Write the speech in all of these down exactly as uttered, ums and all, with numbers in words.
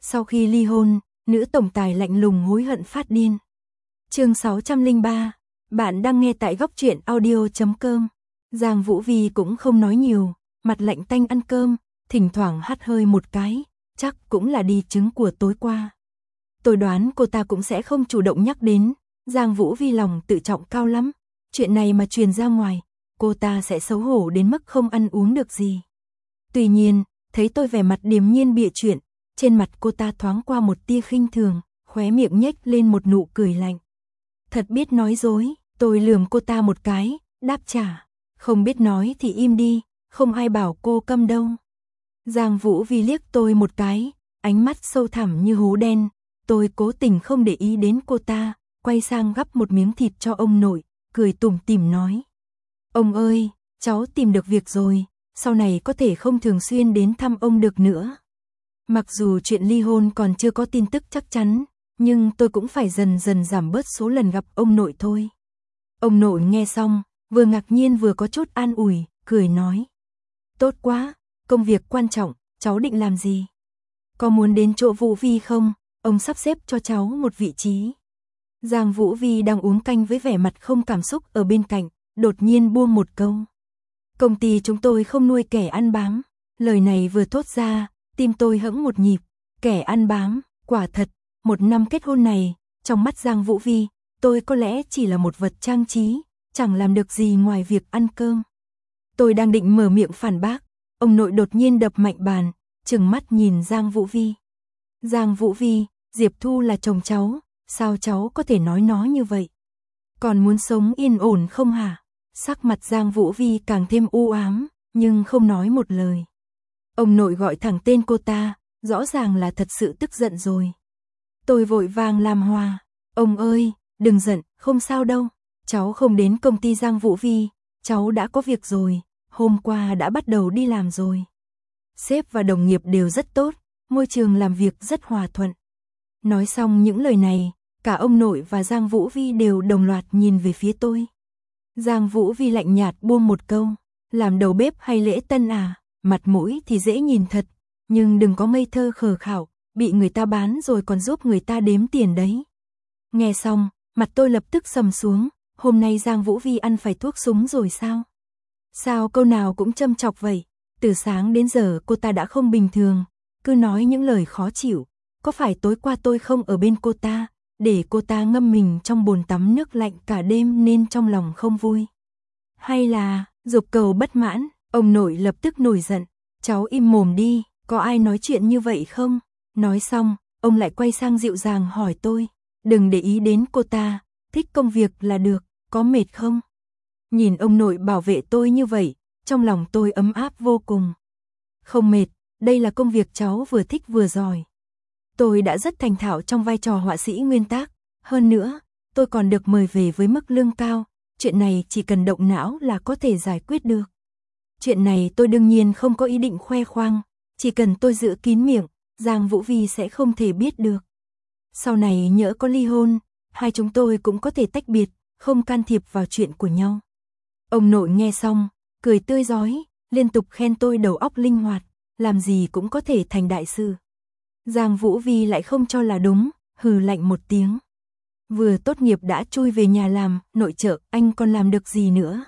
Sau khi ly hôn, nữ tổng tài lạnh lùng hối hận phát điên. Chương sáu trăm lẻ ba, bạn đang nghe tại góc truyện audio chấm com. Giang Vũ Vi cũng không nói nhiều, mặt lạnh tanh ăn cơm, thỉnh thoảng hắt hơi một cái, chắc cũng là đi trứng của tối qua. Tôi đoán cô ta cũng sẽ không chủ động nhắc đến, Giang Vũ Vi lòng tự trọng cao lắm, chuyện này mà truyền ra ngoài, cô ta sẽ xấu hổ đến mức không ăn uống được gì. Tuy nhiên, thấy tôi vẻ mặt điềm nhiên bịa chuyện, trên mặt cô ta thoáng qua một tia khinh thường, khóe miệng nhếch lên một nụ cười lạnh. Thật biết nói dối, tôi lườm cô ta một cái, đáp trả, không biết nói thì im đi, không ai bảo cô câm đâu. Giang Vũ Vi liếc tôi một cái, ánh mắt sâu thẳm như hố đen, tôi cố tình không để ý đến cô ta, quay sang gắp một miếng thịt cho ông nội, cười tủm tỉm nói. Ông ơi, cháu tìm được việc rồi, sau này có thể không thường xuyên đến thăm ông được nữa. Mặc dù chuyện ly hôn còn chưa có tin tức chắc chắn, nhưng tôi cũng phải dần dần giảm bớt số lần gặp ông nội thôi. Ông nội nghe xong, vừa ngạc nhiên vừa có chút an ủi, cười nói. Tốt quá, công việc quan trọng, cháu định làm gì? Có muốn đến chỗ Vũ Vi không? Ông sắp xếp cho cháu một vị trí. Giang Vũ Vi đang uống canh với vẻ mặt không cảm xúc ở bên cạnh, đột nhiên buông một câu. Công ty chúng tôi không nuôi kẻ ăn bám. Lời này vừa thốt ra, tim tôi hững một nhịp. Kẻ ăn bám, quả thật, một năm kết hôn này, trong mắt Giang Vũ Vi, tôi có lẽ chỉ là một vật trang trí, chẳng làm được gì ngoài việc ăn cơm. Tôi đang định mở miệng phản bác, ông nội đột nhiên đập mạnh bàn, trừng mắt nhìn Giang Vũ Vi. Giang Vũ Vi, Diệp Thu là chồng cháu, sao cháu có thể nói nó như vậy? Còn muốn sống yên ổn không hả? Sắc mặt Giang Vũ Vi càng thêm u ám, nhưng không nói một lời. Ông nội gọi thẳng tên cô ta, rõ ràng là thật sự tức giận rồi. Tôi vội vàng làm hòa. Ông ơi, đừng giận, không sao đâu. Cháu không đến công ty Giang Vũ Vi, cháu đã có việc rồi, hôm qua đã bắt đầu đi làm rồi. Sếp và đồng nghiệp đều rất tốt, môi trường làm việc rất hòa thuận. Nói xong những lời này, cả ông nội và Giang Vũ Vi đều đồng loạt nhìn về phía tôi. Giang Vũ Vi lạnh nhạt buông một câu, làm đầu bếp hay lễ tân à, mặt mũi thì dễ nhìn thật, nhưng đừng có ngây thơ khờ khảo, bị người ta bán rồi còn giúp người ta đếm tiền đấy. Nghe xong, mặt tôi lập tức sầm xuống, hôm nay Giang Vũ Vi ăn phải thuốc súng rồi sao? Sao câu nào cũng châm chọc vậy? Từ sáng đến giờ cô ta đã không bình thường, cứ nói những lời khó chịu. Có phải tối qua tôi không ở bên cô ta, để cô ta ngâm mình trong bồn tắm nước lạnh cả đêm nên trong lòng không vui? Hay là, dục cầu bất mãn, ông nội lập tức nổi giận, cháu im mồm đi, có ai nói chuyện như vậy không? Nói xong, ông lại quay sang dịu dàng hỏi tôi, đừng để ý đến cô ta, thích công việc là được, có mệt không? Nhìn ông nội bảo vệ tôi như vậy, trong lòng tôi ấm áp vô cùng. Không mệt, đây là công việc cháu vừa thích vừa giỏi. Tôi đã rất thành thạo trong vai trò họa sĩ nguyên tác, hơn nữa, tôi còn được mời về với mức lương cao, chuyện này chỉ cần động não là có thể giải quyết được. Chuyện này tôi đương nhiên không có ý định khoe khoang, chỉ cần tôi giữ kín miệng, Giang Vũ Vi sẽ không thể biết được. Sau này nhỡ có ly hôn, hai chúng tôi cũng có thể tách biệt, không can thiệp vào chuyện của nhau. Ông nội nghe xong, cười tươi rói, liên tục khen tôi đầu óc linh hoạt, làm gì cũng có thể thành đại sư. Giang Vũ Vi lại không cho là đúng, hừ lạnh một tiếng. Vừa tốt nghiệp đã chui về nhà làm, nội trợ, anh còn làm được gì nữa?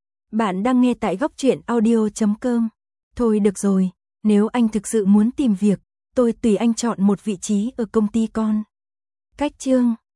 Bạn đang nghe tại góc truyện audio chấm com. Thôi được rồi, nếu anh thực sự muốn tìm việc, tôi tùy anh chọn một vị trí ở công ty con. Cách chương